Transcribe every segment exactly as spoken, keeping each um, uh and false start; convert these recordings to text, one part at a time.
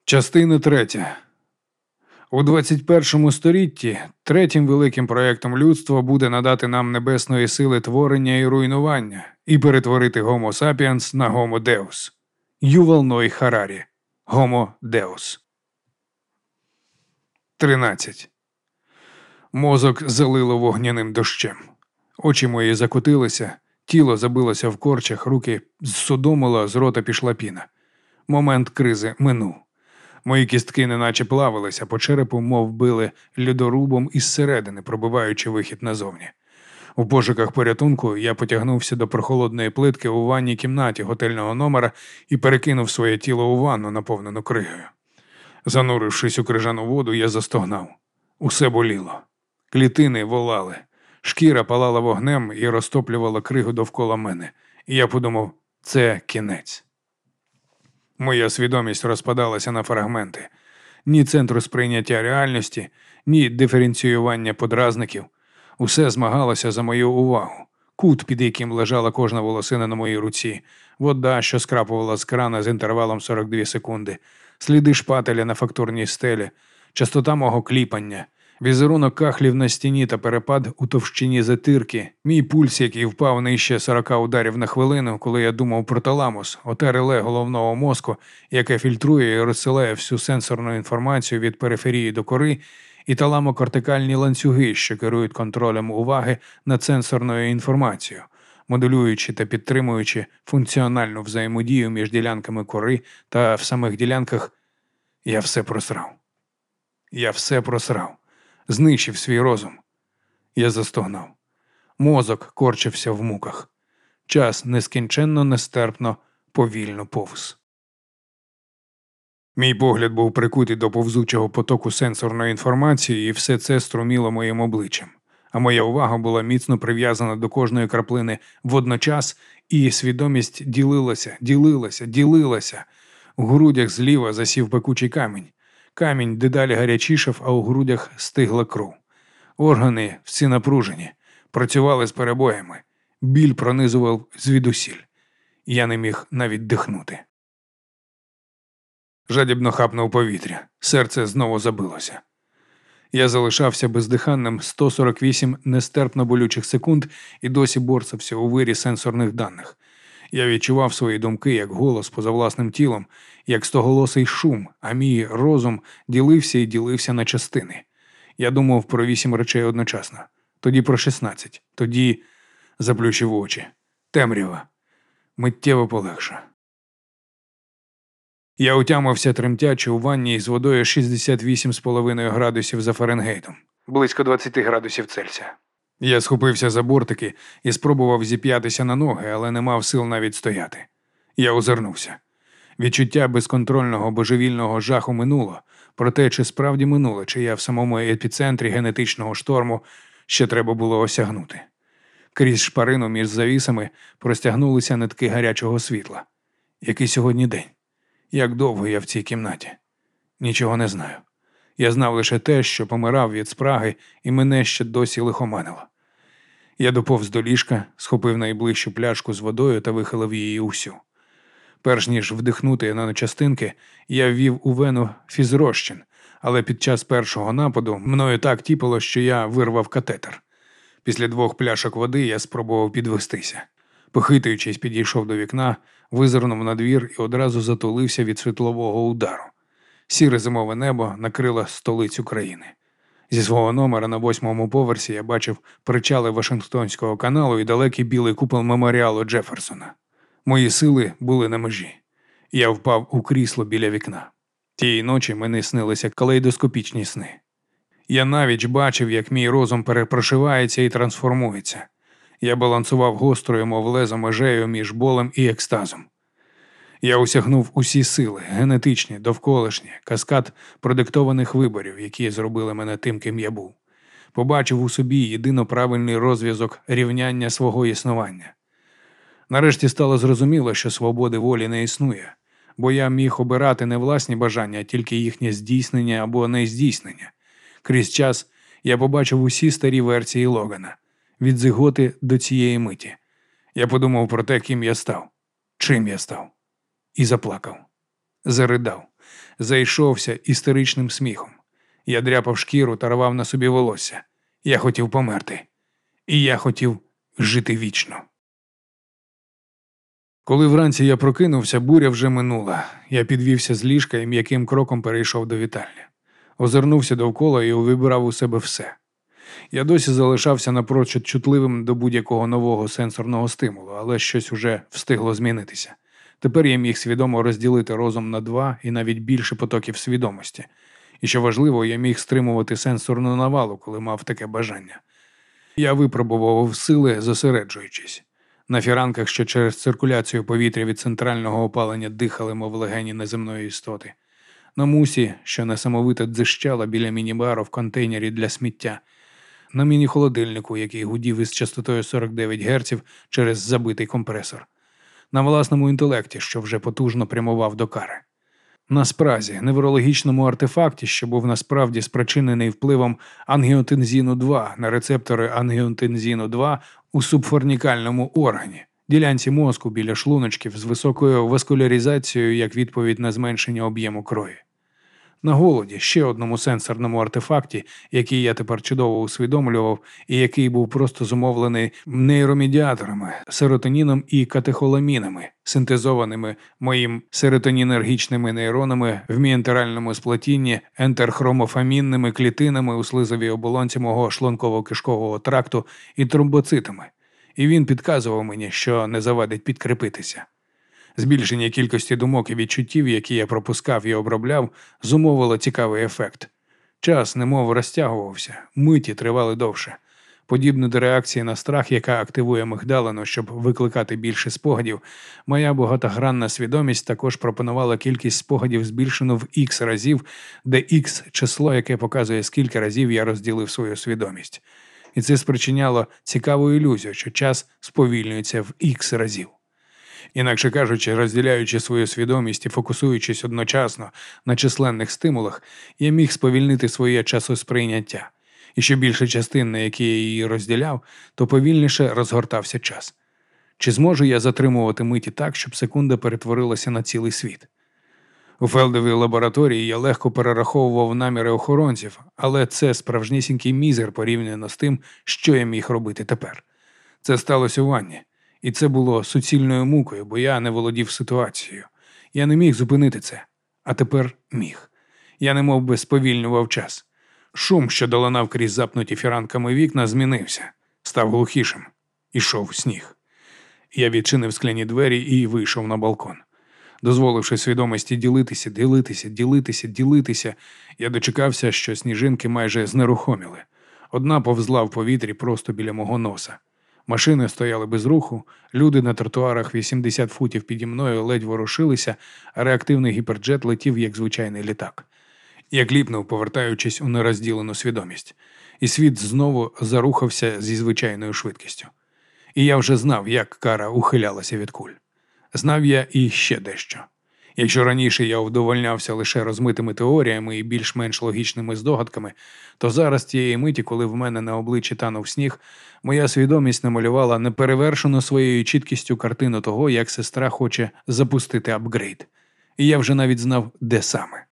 Частина третя. У двадцять першому столітті третім великим проєктом людства буде надати нам небесної сили творення і руйнування і перетворити Homo sapiens на Homo Deus. Ювал Ной Харарі. Homo Deus. тринадцять. Мозок залило вогняним дощем. Очі мої закотилися, тіло забилося в корчах, руки зсудомило, з рота пішла піна. Момент кризи минув. Мої кістки неначе плавилися, по черепу мов били льодорубом із середини, пробиваючи вихід назовні. У пошуках порятунку я потягнувся до прохолодної плитки у ванній кімнаті готельного номера і перекинув своє тіло у ванну, наповнену кригою. Занурившись у крижану воду, я застогнав. Усе боліло. Клітини волали. Шкіра палала вогнем і розтоплювала кригу довкола мене. І я подумав, це кінець. Моя свідомість розпадалася на фрагменти. Ні центру сприйняття реальності, ні диференціювання подразників. Усе змагалося за мою увагу. Кут, під яким лежала кожна волосина на моїй руці, вода, що скрапувала з крана з інтервалом сорок дві секунди, сліди шпателя на фактурній стелі, частота мого кліпання, візерунок кахлів на стіні та перепад у товщині затирки, мій пульс, який впав нижче сорока ударів на хвилину, коли я думав про таламус, оте реле головного мозку, яке фільтрує і розсилає всю сенсорну інформацію від периферії до кори, і таламокортикальні ланцюги, що керують контролем уваги над сенсорною інформацією, моделюючи та підтримуючи функціональну взаємодію між ділянками кори та в самих ділянках, я все просрав. Я все просрав. Знищив свій розум. Я застогнав. Мозок корчився в муках. Час нескінченно, нестерпно, повільно повз. Мій погляд був прикутий до повзучого потоку сенсорної інформації, і все це струміло моїм обличчям. А моя увага була міцно прив'язана до кожної краплини водночас, і свідомість ділилася, ділилася, ділилася. У грудях зліва засів пекучий камінь. Камінь дедалі гарячішав, а у грудях стигла кров. Органи всі напружені, працювали з перебоями. Біль пронизував звідусіль. Я не міг навіть дихнути. Жадібно хапнув повітря. Серце знову забилося. Я залишався бездиханним сто сорок вісім нестерпно болючих секунд і досі борсався у вирі сенсорних даних. Я відчував свої думки як голос поза власним тілом, як стоголосий шум, а мій розум ділився і ділився на частини. Я думав про вісім речей одночасно. Тоді про шістнадцять. Тоді заплющив очі. Темрява. Миттєво полегша. Я утямився тремтячи у ванні з водою шістдесят вісім цілих п'ять десятих градусів за Фаренгейтом. Близько двадцять градусів Цельсія. Я схопився за бортики і спробував зіп'ятися на ноги, але не мав сил навіть стояти. Я озирнувся. Відчуття безконтрольного божевільного жаху минуло, проте чи справді минуло, чи я в самому епіцентрі генетичного шторму ще треба було осягнути. Крізь шпарину між завісами простягнулися нитки гарячого світла. Який сьогодні день? Як довго я в цій кімнаті? Нічого не знаю. Я знав лише те, що помирав від спраги, і мене ще досі лихоманило. Я доповз до ліжка, схопив найближчу пляшку з водою та вихилив її усю. Перш ніж вдихнути наночастинки, я ввів у вену фізрозчин, але під час першого нападу мною так тіпало, що я вирвав катетер. Після двох пляшок води я спробував підвестися. Похитуючись, підійшов до вікна, визирнув на двір і одразу затулився від світлового удару. Сіре зимове небо накрило столицю країни. Зі свого номера на восьмому поверсі я бачив причали Вашингтонського каналу і далекий білий купол меморіалу Джефферсона. Мої сили були на межі. Я впав у крісло біля вікна. Тієї ночі мені снилися калейдоскопічні сни. Я навіть бачив, як мій розум перепрошивається і трансформується. Я балансував гострою, мов лезо, межею між болем і екстазом. Я осягнув усі сили, генетичні, довколишні, каскад продиктованих виборів, які зробили мене тим, ким я був. Побачив у собі єдино правильний розв'язок рівняння свого існування. Нарешті стало зрозуміло, що свободи волі не існує, бо я міг обирати не власні бажання, а тільки їхнє здійснення або нездійснення. Крізь час я побачив усі старі версії Логана, від зиготи до цієї миті. Я подумав про те, ким я став, чим я став. І заплакав. Заридав. зайшовся істеричним сміхом. Я дряпав шкіру та рвав на собі волосся. Я хотів померти. І я хотів жити вічно. Коли вранці я прокинувся, буря вже минула. Я підвівся з ліжка і м'яким кроком перейшов до вітальні. Озирнувся довкола і увібрав у себе все. Я досі залишався напрочуд чутливим до будь-якого нового сенсорного стимулу, але щось уже встигло змінитися. Тепер я міг свідомо розділити розум на два і навіть більше потоків свідомості. І що важливо, я міг стримувати сенсорну навалу, коли мав таке бажання. Я випробував сили, зосереджуючись. На фіранках, що через циркуляцію повітря від центрального опалення дихали, мов легені неземної істоти. На мусі, що несамовито дзищала біля міні-бару в контейнері для сміття. На міні-холодильнику, який гудів із частотою сорок дев'ять герців через забитий компресор. На власному інтелекті, що вже потужно прямував до кари. На спразі, неврологічному артефакті, що був насправді спричинений впливом ангіотензіну два на рецептори ангіотензіну два у субфорнікальному органі, ділянці мозку біля шлуночків з високою васкуляризацією як відповідь на зменшення об'єму крові. На голоді, ще одному сенсорному артефакті, який я тепер чудово усвідомлював і який був просто зумовлений нейромедіаторами, серотоніном і катехоламінами, синтезованими моїм серотонінергічними нейронами в мієнтеральному сплетінні, ентерхромофамінними клітинами у слизовій оболонці мого шлунково-кишкового тракту і тромбоцитами. І він підказував мені, що не завадить підкріпитися. Збільшення кількості думок і відчуттів, які я пропускав і обробляв, зумовило цікавий ефект. Час немов розтягувався, миті тривали довше. Подібно до реакції на страх, яка активує мигдалину, щоб викликати більше спогадів, моя багатогранна свідомість також пропонувала кількість спогадів збільшену в ікс разів, де ікс – число, яке показує, скільки разів я розділив свою свідомість. І це спричиняло цікаву ілюзію, що час сповільнюється в ікс разів. Інакше кажучи, розділяючи свою свідомість і фокусуючись одночасно на численних стимулах, я міг сповільнити своє часосприйняття. І що більше частин, на які я її розділяв, то повільніше розгортався час. Чи зможу я затримувати миті так, щоб секунда перетворилася на цілий світ? У Фелдовій лабораторії я легко перераховував наміри охоронців, але це справжнісінький мізер порівняно з тим, що я міг робити тепер. Це сталося у ванні. І це було суцільною мукою, бо я не володів ситуацією. Я не міг зупинити це. А тепер міг. Я немов би сповільнював час. Шум, що долинав крізь запнуті фіранками вікна, змінився. Став глухішим. Ішов сніг. Я відчинив скляні двері і вийшов на балкон. Дозволивши свідомості ділитися, ділитися, ділитися, ділитися, я дочекався, що сніжинки майже знерухоміли. Одна повзла в повітрі просто біля мого носа. Машини стояли без руху, люди на тротуарах вісімдесят футів піді мною ледь ворушилися, а реактивний гіперджет летів, як звичайний літак. Я кліпнув, повертаючись у нерозділену свідомість. І світ знову зарухався зі звичайною швидкістю. І я вже знав, як кара ухилялася від куль. Знав я і ще дещо. Якщо раніше я вдовольнявся лише розмитими теоріями і більш-менш логічними здогадками, то зараз тієї миті, коли в мене на обличчі танув сніг, моя свідомість намалювала неперевершену своєю чіткістю картину того, як сестра хоче запустити апгрейд. І я вже навіть знав, де саме.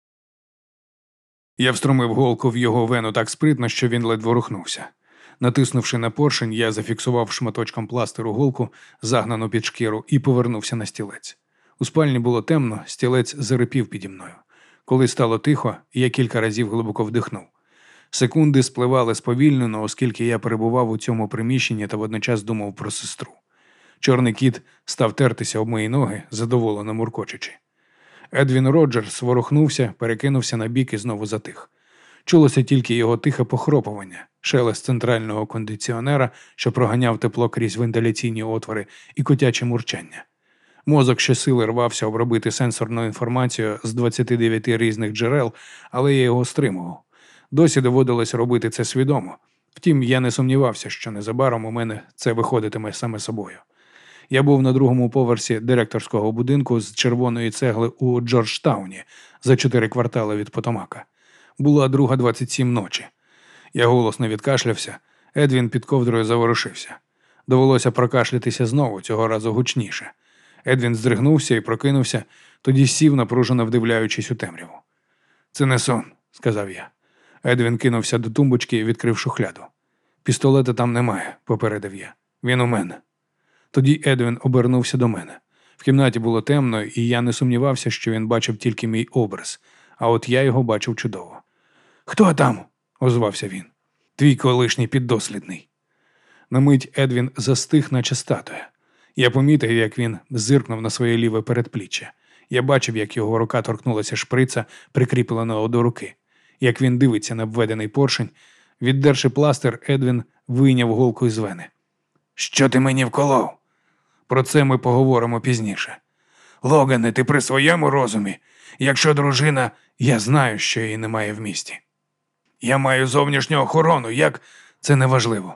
Я встромив голку в його вену так спритно, що він ледве рухнувся. Натиснувши на поршень, я зафіксував шматочком пластиру голку, загнану під шкіру, і повернувся на стілець. У спальні було темно, стілець зарипів піді мною. Коли стало тихо, я кілька разів глибоко вдихнув. Секунди спливали сповільнено, оскільки я перебував у цьому приміщенні та водночас думав про сестру. Чорний кіт став тертися об мої ноги, задоволено муркочучи. Едвін Роджерс ворухнувся, перекинувся на бік і знову затих. Чулося тільки його тихе похропування, шелест центрального кондиціонера, що проганяв тепло крізь вентиляційні отвори, і котяче мурчання. Мозок щосили рвався обробити сенсорну інформацію з двадцяти дев'яти різних джерел, але я його стримував. Досі доводилось робити це свідомо. Втім, я не сумнівався, що незабаром у мене це виходитиме саме собою. Я був на другому поверсі директорського будинку з червоної цегли у Джорджтауні за чотири квартали від Потомака. Була друга двадцять сім ночі. Я голосно відкашлявся, Едвін під ковдрою заворушився. Довелося прокашлятися знову, цього разу гучніше. Едвін здригнувся і прокинувся, Тоді сів, напружено вдивляючись у темряву. «Це не сон», – сказав я. Едвін кинувся до тумбочки і відкрив шухляду. «Пістолета там немає», – попередив я. «Він у мене». Тоді Едвін обернувся до мене. В кімнаті було темно, і я не сумнівався, що він бачив тільки мій образ, а от я його бачив чудово. «Хто там?» – озвався він. «Твій колишній піддослідний». На мить Едвін застиг, наче статуя. Я помітив, як він зиркнув на своє ліве передпліччя. Я бачив, як його рука торкнулася шприца, прикріпленого до руки. Як він дивиться на обведений поршень, віддерши пластир, Едвін вийняв голку із вени. «Що ти мені вколов?» «Про це ми поговоримо пізніше». «Логане, ти при своєму розумі? Якщо дружина, я знаю, що її немає в місті. Я маю зовнішню охорону, як? Це неважливо».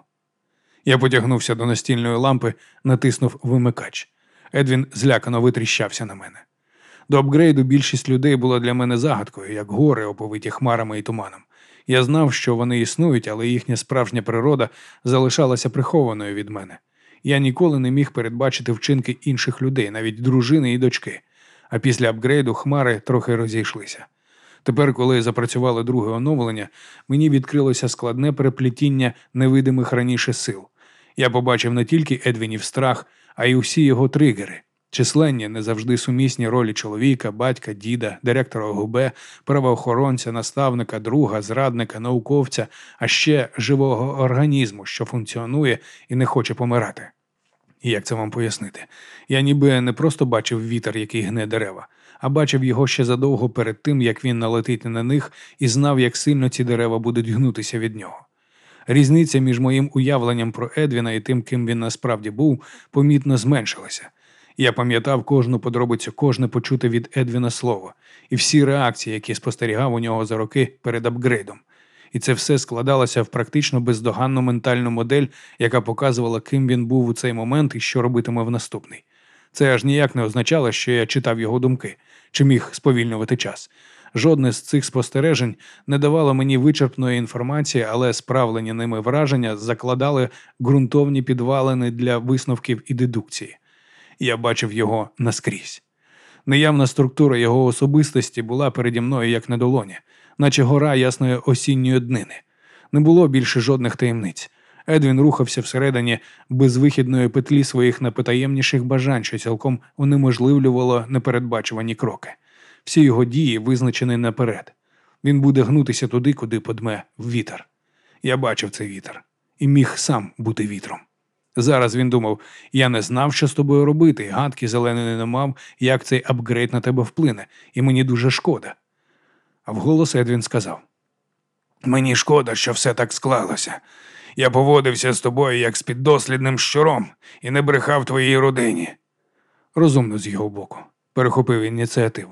Я потягнувся до настільної лампи, натиснув вимикач. Едвін злякано витріщався на мене. До апгрейду більшість людей була для мене загадкою, як гори, оповиті хмарами і туманом. Я знав, що вони існують, але їхня справжня природа залишалася прихованою від мене. Я ніколи не міг передбачити вчинки інших людей, навіть дружини і дочки. А після апгрейду хмари трохи розійшлися. Тепер, коли запрацювало друге оновлення, мені відкрилося складне переплетіння невидимих раніше сил. Я побачив не тільки Едвінів страх, а й усі його тригери. Численні, не завжди сумісні ролі чоловіка, батька, діда, директора ОГБ, правоохоронця, наставника, друга, зрадника, науковця, а ще живого організму, що функціонує і не хоче помирати. І як це вам пояснити? Я ніби не просто бачив вітер, який гне дерева, а бачив його ще задовго перед тим, як він налетить на них, і знав, як сильно ці дерева будуть гнутися від нього. Різниця між моїм уявленням про Едвіна і тим, ким він насправді був, помітно зменшилася. Я пам'ятав кожну подробицю, кожне почуте від Едвіна слово, і всі реакції, які спостерігав у нього за роки перед апгрейдом. І це все складалося в практично бездоганну ментальну модель, яка показувала, ким він був у цей момент і що робитиме в наступний. Це аж ніяк не означало, що я читав його думки, чи міг сповільнювати час. Жодне з цих спостережень не давало мені вичерпної інформації, але справлені ними враження закладали ґрунтовні підвалини для висновків і дедукції. Я бачив його наскрізь. Неявна структура його особистості була переді мною як на долоні, наче гора ясної осінньої днини. Не було більше жодних таємниць. Едвін рухався всередині безвихідної петлі своїх найпотаємніших бажань, що цілком унеможливлювало непередбачувані кроки. Всі його дії визначені наперед. Він буде гнутися туди, куди подме вітер. Я бачив цей вітер і міг сам бути вітром. Зараз він думав, я не знав, що з тобою робити, гадки зеленої не мав, як цей апгрейд на тебе вплине, і мені дуже шкода. А вголос Едвін сказав: «Мені шкода, що все так склалося. Я поводився з тобою, як з піддослідним щуром, і не брехав твоїй родині». Розумно з його боку. Перехопив ініціативу.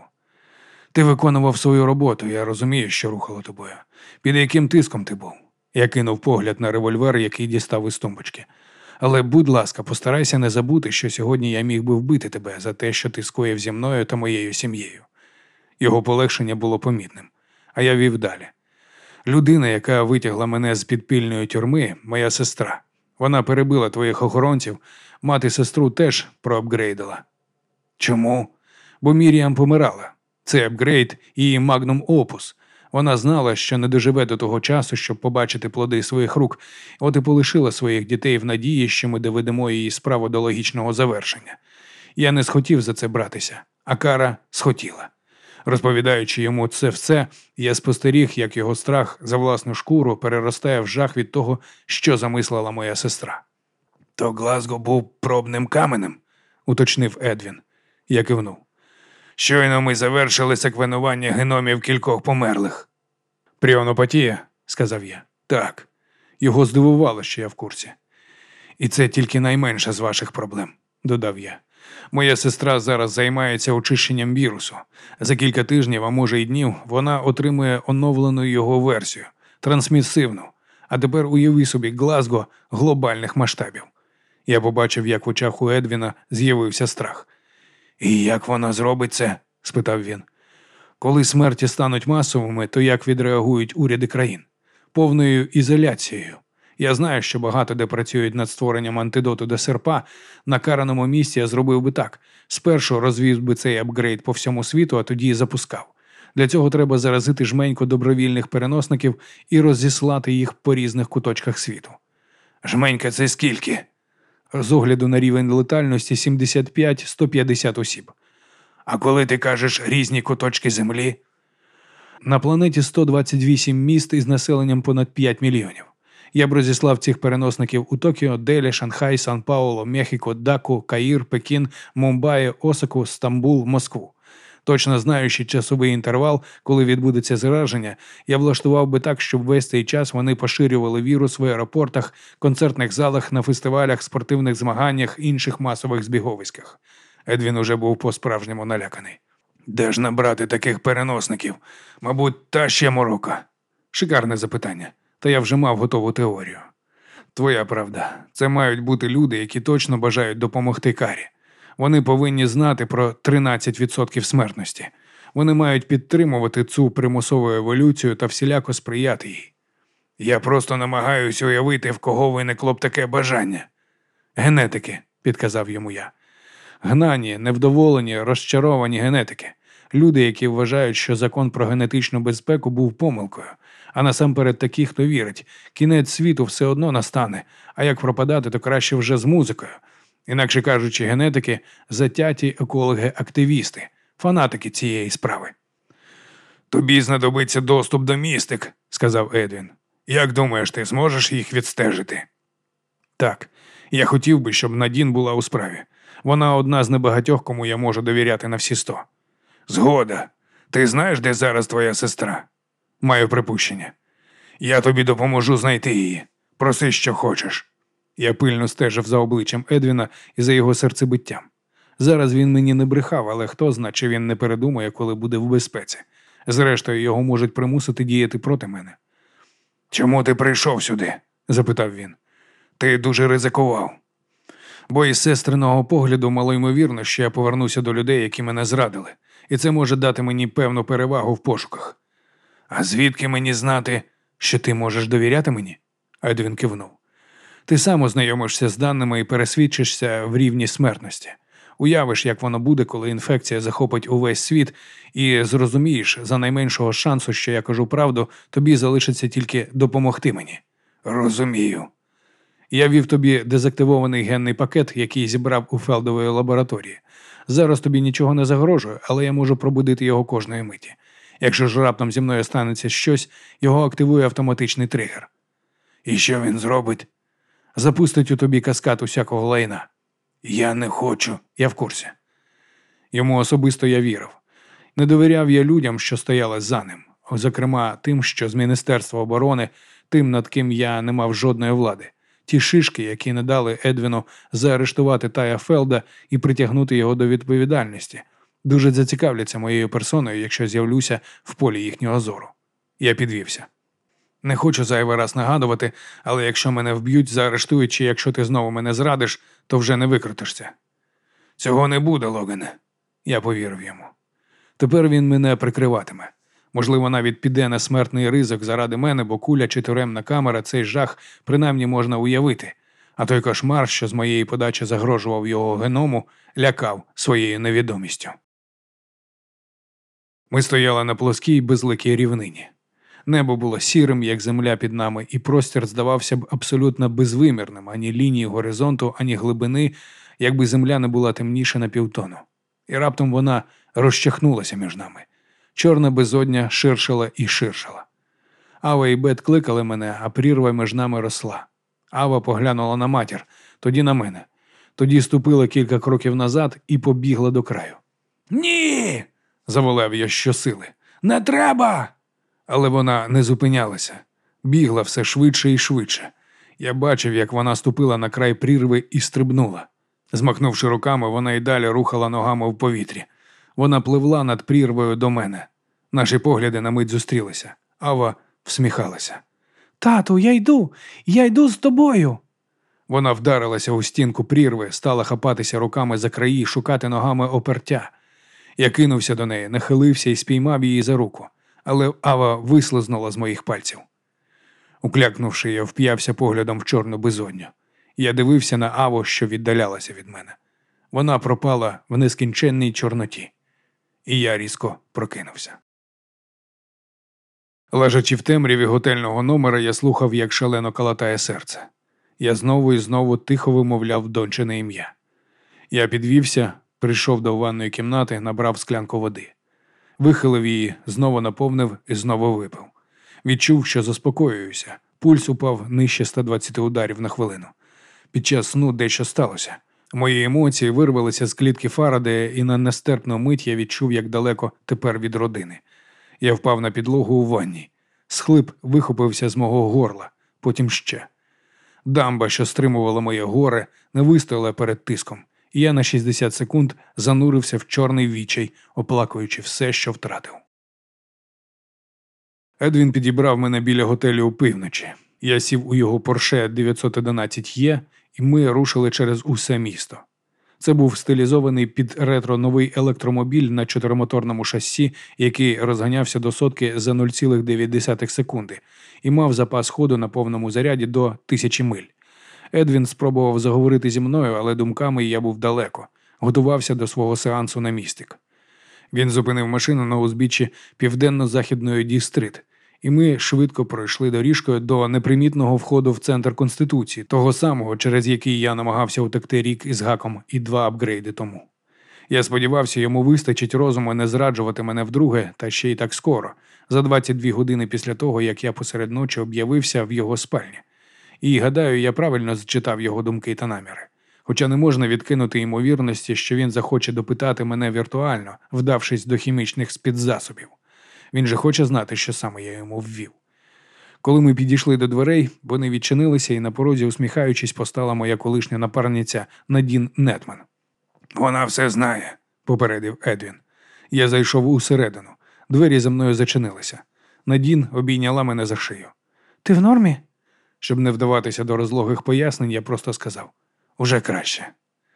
«Ти виконував свою роботу, я розумію, що рухало тобою. Під яким тиском ти був?» Я кинув погляд на револьвер, який дістав із тумбочки. «Але, будь ласка, постарайся не забути, що сьогодні я міг би вбити тебе за те, що ти скоїв зі мною та моєю сім'єю». Його полегшення було помітним. А я вів далі. «Людина, яка витягла мене з підпільної тюрми, моя сестра. Вона перебила твоїх охоронців, мати сестру теж проапгрейдила». «Чому?» «Бо Міріам помирала. Це апгрейд її магнум опус. Вона знала, що не доживе до того часу, щоб побачити плоди своїх рук, от і полишила своїх дітей в надії, що ми доведемо її справу до логічного завершення. Я не схотів за це братися, а Кара схотіла». Розповідаючи йому це все, я спостеріг, як його страх за власну шкуру переростає в жах від того, що замислила моя сестра. «То Глазго був пробним каменем?» – уточнив Едвін. Я кивнув. «Щойно ми завершили секвенування геномів кількох померлих». «Пріонопатія?» – сказав я. «Так». Його здивувало, що я в курсі. «І це тільки найменша з ваших проблем», – додав я. «Моя сестра зараз займається очищенням вірусу. За кілька тижнів, а може й днів, вона отримує оновлену його версію, трансмісивну. А тепер уяви собі Глазго глобальних масштабів». Я побачив, як в очах у Едвіна з'явився страх. «І як вона зробить це?» – спитав він. «Коли смерті стануть масовими, то як відреагують уряди країн? Повною ізоляцією. Я знаю, що багато де працюють над створенням антидоту до серпа. На караному місці я зробив би так. Спершу розвів би цей апгрейд по всьому світу, а тоді і запускав. Для цього треба заразити жменьку добровільних переносників і розіслати їх по різних куточках світу. Жменька – це скільки? З огляду на рівень летальності сімдесят п'ять - сто п'ятдесят осіб. А коли ти кажеш різні куточки землі? На планеті сто двадцять вісім міст із населенням понад п'ять мільйонів. Я б розіслав цих переносників у Токіо, Делі, Шанхай, Сан-Пауло, Мехіко, Даку, Каїр, Пекін, Мумбаї, Осаку, Стамбул, Москву. Точно знаючи часовий інтервал, коли відбудеться зараження, я влаштував би так, щоб весь цей час вони поширювали вірус в аеропортах, концертних залах, на фестивалях, спортивних змаганнях, інших масових збіговиськах. Едвін уже був по-справжньому наляканий. Де ж набрати таких переносників? Мабуть, та ще морока. Шикарне запитання. Та я вже мав готову теорію. Твоя правда. Це мають бути люди, які точно бажають допомогти Карі. Вони повинні знати про тринадцять відсотків смертності. Вони мають підтримувати цю примусову еволюцію та всіляко сприяти їй. Я просто намагаюся уявити, в кого виникло б таке бажання. Генетики, підказав йому я. Гнані, невдоволені, розчаровані генетики. Люди, які вважають, що закон про генетичну безпеку був помилкою. А насамперед такі, хто вірить, кінець світу все одно настане, а як пропадати, то краще вже з музикою. Інакше кажучи, генетики – затяті екологи-активісти, фанатики цієї справи. «Тобі знадобиться доступ до містик», – сказав Едвін. «Як думаєш, ти зможеш їх відстежити?» «Так, я хотів би, щоб Надін була у справі. Вона одна з небагатьох, кому я можу довіряти на всі сто». «Згода. Ти знаєш, де зараз твоя сестра?» «Маю припущення. Я тобі допоможу знайти її. Проси, що хочеш». Я пильно стежив за обличчям Едвіна і за його серцебиттям. Зараз він мені не брехав, але хто зна, чи він не передумає, коли буде в безпеці. Зрештою, його можуть примусити діяти проти мене. «Чому ти прийшов сюди?» – запитав він. «Ти дуже ризикував». Бо із сестриного погляду малоймовірно, що я повернуся до людей, які мене зрадили. І це може дати мені певну перевагу в пошуках. «А звідки мені знати, що ти можеш довіряти мені?» Едвін кивнув. «Ти сам ознайомишся з даними і пересвідчишся в рівні смертності. Уявиш, як воно буде, коли інфекція захопить увесь світ, і зрозумієш, за найменшого шансу, що я кажу правду, тобі залишиться тільки допомогти мені». «Розумію». «Я вів тобі дезактивований генний пакет, який зібрав у Фелдової лабораторії. Зараз тобі нічого не загрожує, але я можу пробудити його кожної миті. Якщо ж раптом зі мною станеться щось, його активує автоматичний тригер». «І що він зробить?» «Запустить у тобі каскад усякого лайна». «Я не хочу». «Я в курсі». Йому особисто я вірив. Не довіряв я людям, що стояли за ним. Зокрема, тим, що з Міністерства оборони, тим, над ким я не мав жодної влади. Ті шишки, які не дали Едвіну заарештувати Тая Фелда і притягнути його до відповідальності, дуже зацікавляться моєю персоною, якщо з'явлюся в полі їхнього зору. Я підвівся. Не хочу зайвий раз нагадувати, але якщо мене вб'ють, заарештують, чи якщо ти знову мене зрадиш, то вже не викрутишся. «Цього не буде, Логане». Я повірив йому. Тепер він мене прикриватиме. Можливо, навіть піде на смертний ризик заради мене, бо куля чи тюремна камера цей жах принаймні можна уявити. А той кошмар, що з моєї подачі загрожував його геному, лякав своєю невідомістю. Ми стояли на плоскій безликій рівнині. Небо було сірим, як земля під нами, і простір здавався б абсолютно безвимірним, ані лінії горизонту, ані глибини, якби земля не була темніша на півтону. І раптом вона розчахнулася між нами. Чорна безодня ширшала і ширшала. Ава і Бет кликали мене, а прірва між нами росла. Ава поглянула на матір, тоді на мене. Тоді ступила кілька кроків назад і побігла до краю. «Ні!» – заволав я щосили. «Не треба!» Але вона не зупинялася. Бігла все швидше і швидше. Я бачив, як вона ступила на край прірви і стрибнула. Змахнувши руками, вона й далі рухала ногами в повітрі. Вона пливла над прірвою до мене. Наші погляди на мить зустрілися. Ава всміхалася. «Тату, я йду! Я йду з тобою!» Вона вдарилася у стінку прірви, стала хапатися руками за краї, шукати ногами опертя. Я кинувся до неї, нахилився і спіймав її за руку. Але Ава вислизнула з моїх пальців. Уклякнувши, я вп'явся поглядом в чорну безодню. Я дивився на Аву, що віддалялася від мене. Вона пропала в нескінченній чорноті. І я різко прокинувся. Лежачи в темряві готельного номера, я слухав, як шалено калатає серце. Я знову і знову тихо вимовляв дончине ім'я. Я підвівся, прийшов до ванної кімнати, набрав склянку води. Вихилив її, знову наповнив і знову випив. Відчув, що заспокоююся. Пульс упав нижче ста двадцяти ударів на хвилину. Під час сну дещо сталося. Мої емоції вирвалися з клітки Фарадея, і на нестерпну мить я відчув, як далеко тепер від родини. Я впав на підлогу у ванні. Схлип вихопився з мого горла, потім ще. Дамба, що стримувала моє горе, не вистояла перед тиском, і я на шістдесят секунд занурився в чорний відчай, оплакуючи все, що втратив. Едвін підібрав мене біля готелю опівночі. Я сів у його Порше дев'ятсот одинадцять Є, і ми рушили через усе місто. Це був стилізований під ретро новий електромобіль на чотиримоторному шасі, який розганявся до сотки за нуль цілих дев'ять десятих секунди і мав запас ходу на повному заряді до тисячі миль. Едвін спробував заговорити зі мною, але думками я був далеко, готувався до свого сеансу на містик. Він зупинив машину на узбіччі південно-західної Ді-стрит, і ми швидко пройшли доріжкою до непримітного входу в центр Конституції, того самого, через який я намагався утекти рік із гаком і два апгрейди тому. Я сподівався, йому вистачить розуму не зраджувати мене вдруге, та ще й так скоро, за двадцять дві години після того, як я посеред ночі об'явився в його спальні. І, гадаю, я правильно зчитав його думки та наміри. Хоча не можна відкинути ймовірності, що він захоче допитати мене віртуально, вдавшись до хімічних спецзасобів. Він же хоче знати, що саме я йому ввів. Коли ми підійшли до дверей, вони відчинилися, і на порозі, усміхаючись, постала моя колишня напарниця Надін Нетман. «Вона все знає», – попередив Едвін. Я зайшов усередину. Двері за мною зачинилися. Надін обійняла мене за шию. «Ти в нормі?» Щоб не вдаватися до розлогих пояснень, я просто сказав. «Уже краще».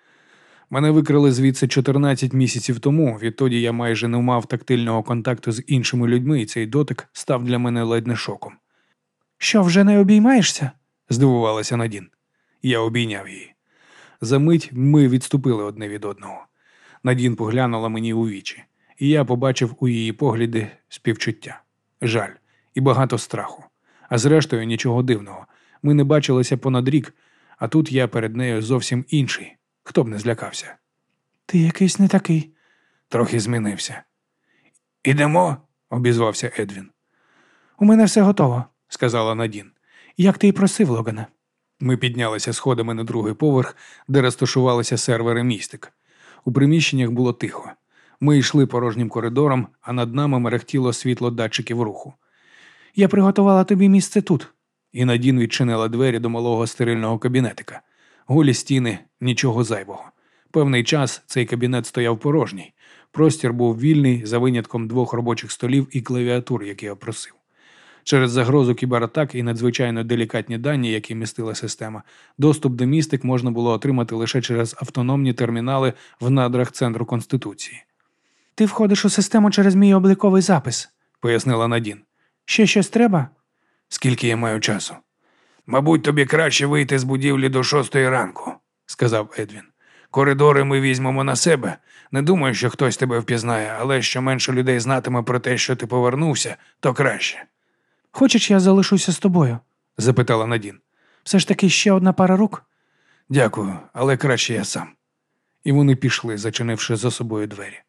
Мене викрили звідси чотирнадцять місяців тому, відтоді я майже не мав тактильного контакту з іншими людьми, і цей дотик став для мене ледь не шоком. «Що, вже не обіймаєшся?» – здивувалася Надін. Я обійняв її. За мить ми відступили одне від одного. Надін поглянула мені у вічі, і я побачив у її погляді співчуття, жаль і багато страху. А зрештою нічого дивного. Ми не бачилися понад рік, а тут я перед нею зовсім інший. Хто б не злякався. «Ти якийсь не такий». Трохи змінився. «Ідемо?» – обізвався Едвін. «У мене все готово», – сказала Надін. «Як ти й просив, Логане». Ми піднялися сходами на другий поверх, де розташувалися сервери містик. У приміщеннях було тихо. Ми йшли порожнім коридором, а над нами мерехтіло світло датчиків руху. «Я приготувала тобі місце тут». І Надін відчинила двері до малого стерильного кабінетика. Голі стіни, нічого зайвого. Певний час цей кабінет стояв порожній. Простір був вільний, за винятком двох робочих столів і клавіатур, які я просив. Через загрозу кібератак і надзвичайно делікатні дані, які містила система, доступ до містик можна було отримати лише через автономні термінали в надрах Центру Конституції. «Ти входиш у систему через мій обліковий запис», – пояснила Надін. «Ще щось треба?» «Скільки я маю часу?» «Мабуть, тобі краще вийти з будівлі до шостої ранку», – сказав Едвін. «Коридори ми візьмемо на себе. Не думаю, що хтось тебе впізнає, але що менше людей знатиме про те, що ти повернувся, то краще». «Хочеш, я залишуся з тобою?» – запитала Надін. «Все ж таки ще одна пара рук?» «Дякую, але краще я сам». І вони пішли, зачинивши за собою двері.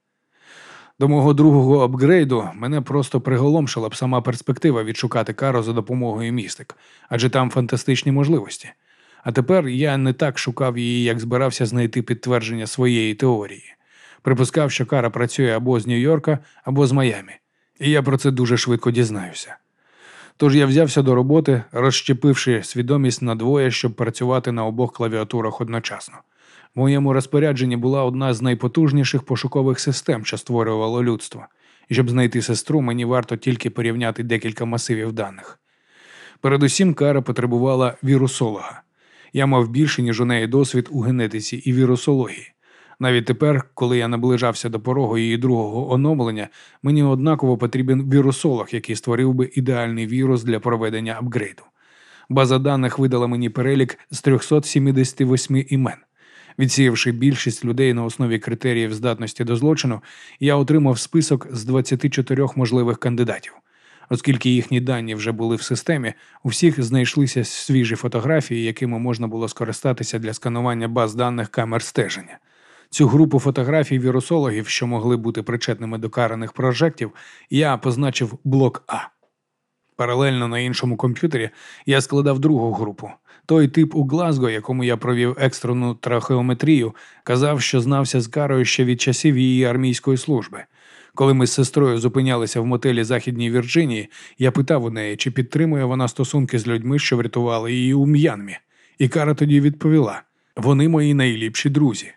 До мого другого апгрейду мене просто приголомшила б сама перспектива відшукати Кару за допомогою містик, адже там фантастичні можливості. А тепер я не так шукав її, як збирався знайти підтвердження своєї теорії. Припускав, що Кара працює або з Нью-Йорка, або з Майамі. І я про це дуже швидко дізнаюся. Тож я взявся до роботи, розщепивши свідомість на двоє, щоб працювати на обох клавіатурах одночасно. В моєму розпорядженні була одна з найпотужніших пошукових систем, що створювало людство. І щоб знайти сестру, мені варто тільки порівняти декілька масивів даних. Передусім, Кара потребувала вірусолога. Я мав більше, ніж у неї досвід у генетиці і вірусології. Навіть тепер, коли я наближався до порогу її другого оновлення, мені однаково потрібен вірусолог, який створив би ідеальний вірус для проведення апгрейду. База даних видала мені перелік з триста сімдесят вісім імен. Відсіявши більшість людей на основі критеріїв здатності до злочину, я отримав список з двадцяти чотирьох можливих кандидатів. Оскільки їхні дані вже були в системі, у всіх знайшлися свіжі фотографії, якими можна було скористатися для сканування баз даних камер стеження. Цю групу фотографій вірусологів, що могли бути причетними до караних прожектів, я позначив блок А. Паралельно на іншому комп'ютері я складав другу групу. Той тип у Глазго, якому я провів екстрену трахеометрію, казав, що знався з Карою ще від часів її армійської служби. Коли ми з сестрою зупинялися в мотелі Західній Вірджинії, я питав у неї, чи підтримує вона стосунки з людьми, що врятували її у М'янмі. І Кара тоді відповіла: «Вони мої найліпші друзі».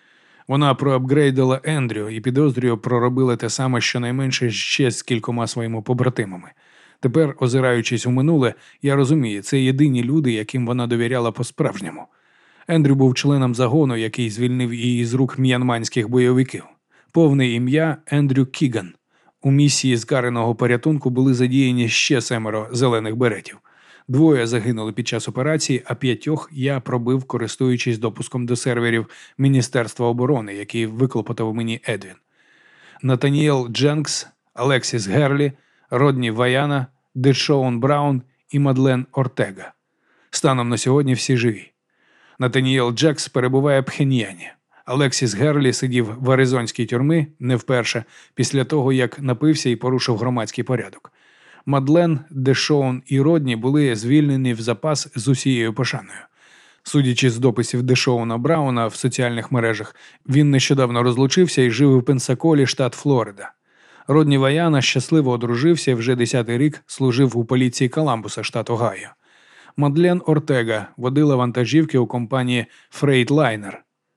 Вона проапгрейдила Ендрю і, підозрюю, проробила те саме щонайменше ще з кількома своїми побратимами. Тепер, озираючись у минуле, я розумію, це єдині люди, яким вона довіряла по-справжньому. Ендрю був членом загону, який звільнив її з рук м'янманських бойовиків. Повне ім'я – Ендрю Кіган. У місії з Кариного порятунку були задіяні ще семеро зелених беретів. Двоє загинули під час операції, а п'ятьох я пробив, користуючись допуском до серверів Міністерства оборони, який виклопотав мені Едвін. Натаніел Дженкс, Алексіс Герлі, Родні Ваяна, Дешоун Браун і Мадлен Ортега. Станом на сьогодні всі живі. Натаніел Джекс перебуває в Пхеньяні. Алексіс Герлі сидів в аризонській тюрмі не вперше, після того, як напився і порушив громадський порядок. Мадлен, Дешоун і Родні були звільнені в запас з усією пошаною. Судячи з дописів Дешоуна Брауна в соціальних мережах, він нещодавно розлучився і жив у Пенсаколі, штат Флорида. Родні Ваяна щасливо одружився і вже десятий рік служив у поліції Коламбуса, штат Огайо. Мадлен Ортега водила вантажівки у компанії Freightliner.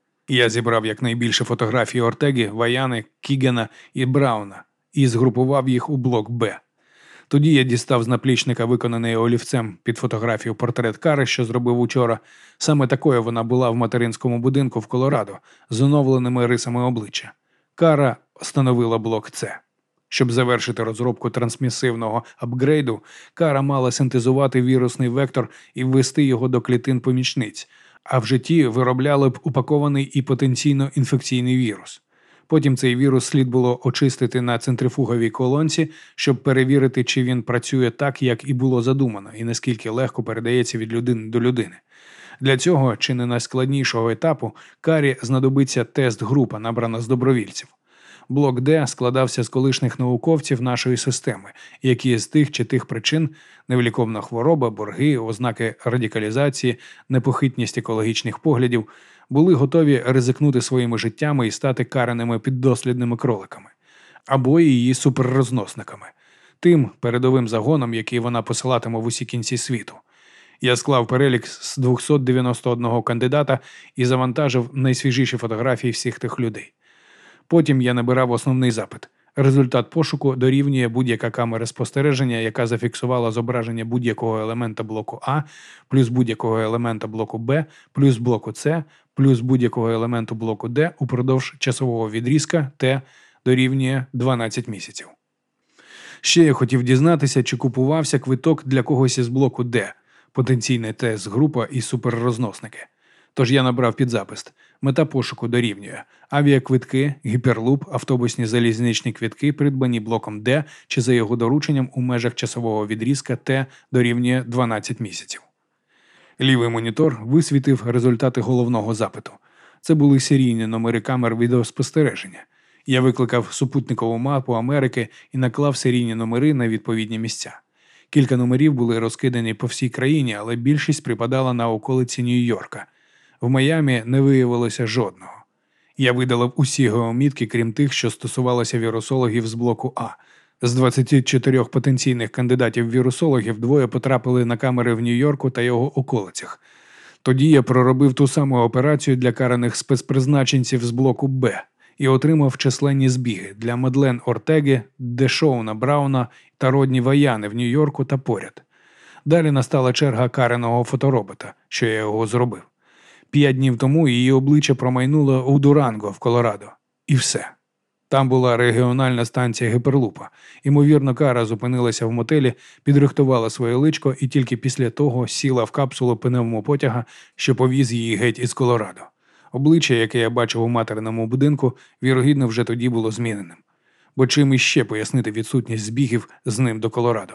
Я зібрав якнайбільше фотографій Ортеги, Ваяни, Кігана і Брауна і згрупував їх у блок Б. Тоді я дістав з наплічника, виконаний олівцем під фотографію, портрет Кари, що зробив учора. Саме такою вона була в материнському будинку в Колорадо, з оновленими рисами обличчя. Кара становила блок С. Щоб завершити розробку трансмісивного апгрейду, Кара мала синтезувати вірусний вектор і ввести його до клітин-помічниць, а в житті виробляли б упакований і потенційно інфекційний вірус. Потім цей вірус слід було очистити на центрифуговій колонці, щоб перевірити, чи він працює так, як і було задумано, і наскільки легко передається від людини до людини. Для цього, чи не найскладнішого етапу, Карі знадобиться тест-група, набрана з добровільців. Блок Д складався з колишніх науковців нашої системи, які з тих чи тих причин – невліковна хвороба, борги, ознаки радикалізації, непохитність екологічних поглядів – були готові ризикнути своїми життями і стати караними піддослідними кроликами. Або її суперрозносниками. Тим передовим загоном, який вона посилатиме в усі кінці світу. Я склав перелік з двохсот дев'яноста одного кандидата і завантажив найсвіжіші фотографії всіх тих людей. Потім я набирав основний запит. Результат пошуку дорівнює будь-яка камера спостереження, яка зафіксувала зображення будь-якого елемента блоку А, плюс будь-якого елемента блоку Б, плюс блоку С, плюс будь-якого елементу блоку Д упродовж часового відрізка Т дорівнює дванадцять місяців. Ще я хотів дізнатися, чи купувався квиток для когось із блоку Д, потенційний тест-група і суперрозносники. Тож я набрав підзапис. Мета пошуку дорівнює. Авіаквитки, гіперлуп, автобусні залізничні квитки, придбані блоком Д чи за його дорученням у межах часового відрізка Т дорівнює дванадцять місяців. Лівий монітор висвітив результати головного запиту. Це були серійні номери камер відеоспостереження. Я викликав супутникову мапу Америки і наклав серійні номери на відповідні місця. Кілька номерів були розкидані по всій країні, але більшість припадала на околиці Нью-Йорка. В Майамі не виявилося жодного. Я видалив усі геомітки, крім тих, що стосувалися вірусологів з блоку А. З двадцяти чотирьох потенційних кандидатів-вірусологів двоє потрапили на камери в Нью-Йорку та його околицях. Тоді я проробив ту саму операцію для караних спецпризначенців з блоку Б і отримав численні збіги для Мадлен Ортеги, Дешоуна Брауна та Родні Ваяни в Нью-Йорку та поряд. Далі настала черга караного фоторобота, що я його зробив. П'ять днів тому її обличчя промайнуло у Дуранго в Колорадо. І все. Там була регіональна станція Гіперлупа. Ймовірно, Кара зупинилася в мотелі, підрихтувала своє личко і тільки після того сіла в капсулу пневмопотяга, що повіз її геть із Колорадо. Обличчя, яке я бачив у материному будинку, вірогідно, вже тоді було зміненим. Бо чим іще пояснити відсутність збігів з ним до Колорадо?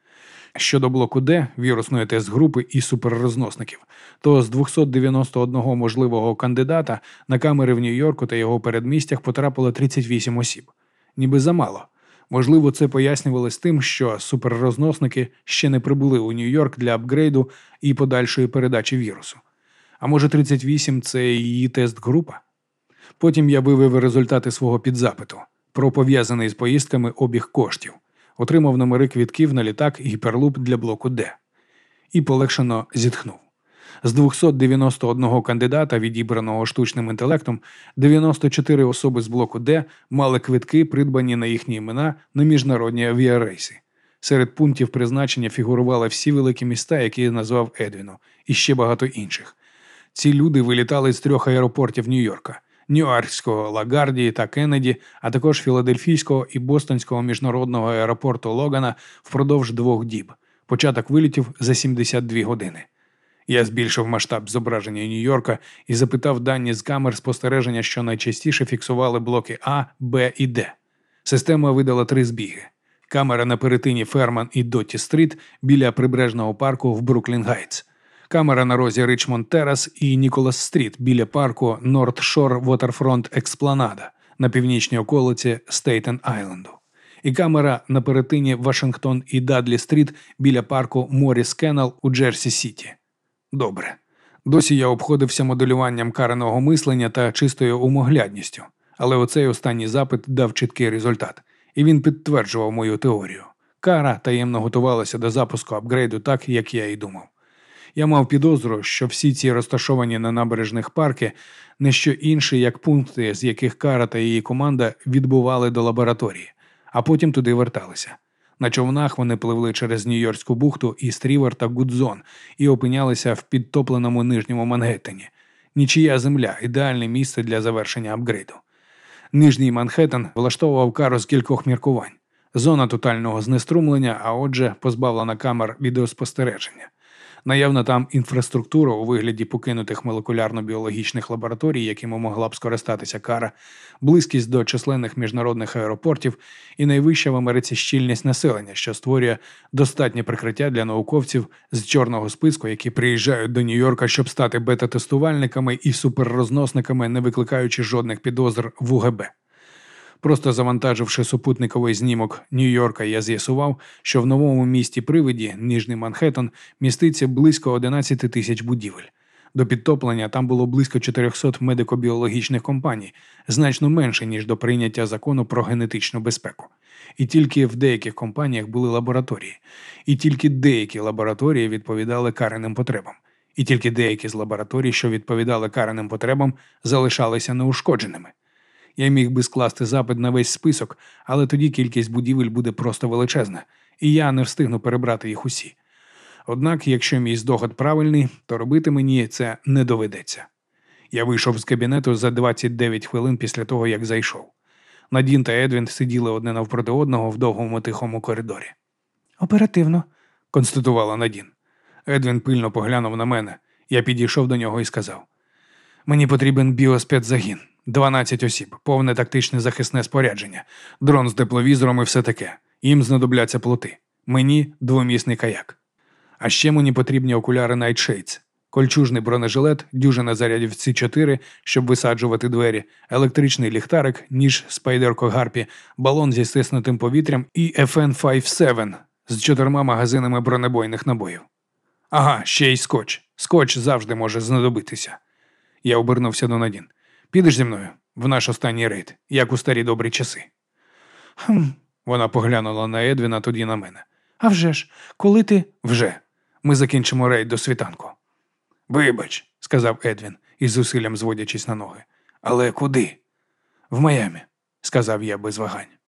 Щодо блоку Д, вірусної тест-групи і суперрозносників, то з двохсот дев'яноста одного можливого кандидата на камери в Нью-Йорку та його передмістях потрапило тридцять вісім осіб. Ніби замало. Можливо, це пояснювалось тим, що суперрозносники ще не прибули у Нью-Йорк для апгрейду і подальшої передачі вірусу. А може тридцять вісім – це її тест-група? Потім я вивів результати свого підзапиту про пов'язаний з поїздками обіг коштів. Отримав номери квитків на літак Гіперлуп для блоку Д. І полегшено зітхнув. З двохсот дев'яноста одного кандидата, відібраного штучним інтелектом, дев'яносто чотири особи з блоку Д мали квитки, придбані на їхні імена на міжнародні авіарейси. Серед пунктів призначення фігурували всі великі міста, які я назвав Едвіну, і ще багато інших. Ці люди вилітали з трьох аеропортів Нью-Йорка – Ньюаркського, Лагардії та Кеннеді, а також Філадельфійського і Бостонського міжнародного аеропорту Логана впродовж двох діб. Початок вилітів за сімдесят дві години. Я збільшив масштаб зображення Нью-Йорка і запитав дані з камер спостереження, що найчастіше фіксували блоки А, Б і Д. Система видала три збіги. Камера на перетині Ферман і Дотті-стріт біля прибережного парку в Бруклін-Гайтс. Камера на розі Ричмонд-Террас і Ніколас-стріт біля парку Норт-Шор Waterfront Експланада на північній околиці Стейтен-Айленду. І камера на перетині Вашингтон і Дадлі-стріт біля парку Морріс-Кеннел у Джерсі-Сіті. Добре. Досі я обходився моделюванням кареного мислення та чистою умоглядністю, але оцей останній запит дав чіткий результат, і він підтверджував мою теорію. Кара таємно готувалася до запуску апгрейду так, як я і думав. Я мав підозру, що всі ці розташовані на набережних парки – не що інше, як пункти, з яких Кара та її команда відбували до лабораторії, а потім туди верталися. На човнах вони пливли через Нью-Йоркську бухту і Стрівер та Гудзон і опинялися в підтопленому Нижньому Манхеттені. Нічия земля – ідеальне місце для завершення апгрейду. Нижній Манхеттен влаштовував Кару з кількох міркувань. Зона тотального знеструмлення, а отже, позбавлена камер відеоспостереження. Наявна там інфраструктура у вигляді покинутих молекулярно-біологічних лабораторій, якими могла б скористатися Кара, близькість до численних міжнародних аеропортів і найвища в Америці щільність населення, що створює достатнє прикриття для науковців з чорного списку, які приїжджають до Нью-Йорка, щоб стати бета-тестувальниками і суперрозносниками, не викликаючи жодних підозр в У Ге Бе. Просто завантаживши супутниковий знімок Нью-Йорка, я з'ясував, що в новому місті-привиді, Нижній Манхеттен, міститься близько одинадцять тисяч будівель. До підтоплення там було близько чотириста медико-біологічних компаній, значно менше, ніж до прийняття закону про генетичну безпеку. І тільки в деяких компаніях були лабораторії. І тільки деякі лабораторії відповідали кареним потребам. І тільки деякі з лабораторій, що відповідали кареним потребам, залишалися неушкодженими. Я міг би скласти запит на весь список, але тоді кількість будівель буде просто величезна, і я не встигну перебрати їх усі. Однак, якщо мій здогад правильний, то робити мені це не доведеться. Я вийшов з кабінету за двадцять дев'ять хвилин після того, як зайшов. Надін та Едвін сиділи одне навпроти одного в довгому тихому коридорі. «Оперативно», – констатувала Надін. Едвін пильно поглянув на мене. Я підійшов до нього і сказав: «Мені потрібен біоспецзагін. дванадцять осіб, повне тактичне захисне спорядження, дрон з тепловізором і все таке. Їм знадобляться плоти. Мені двомісний каяк. А ще мені потрібні окуляри Nightshades, кольчужний бронежилет, дюжина зарядів Сі чотири, щоб висаджувати двері, електричний ліхтарик, ніж спайдерко Гарпі, балон зі стиснутим повітрям і Еф Ен п'ятдесят сім з чотирма магазинами бронебойних набоїв. Ага, ще й скотч. Скотч завжди може знадобитися». Я обернувся до Надін. «Підеш зі мною в наш останній рейд, як у старі добрі часи?» «Хм...» Вона поглянула на Едвіна, тоді на мене. «А вже ж, коли ти...» «Вже. Ми закінчимо рейд до світанку». «Вибач», – сказав Едвін, із зусиллям зводячись на ноги. «Але куди?» «В Майамі», – сказав я без вагань.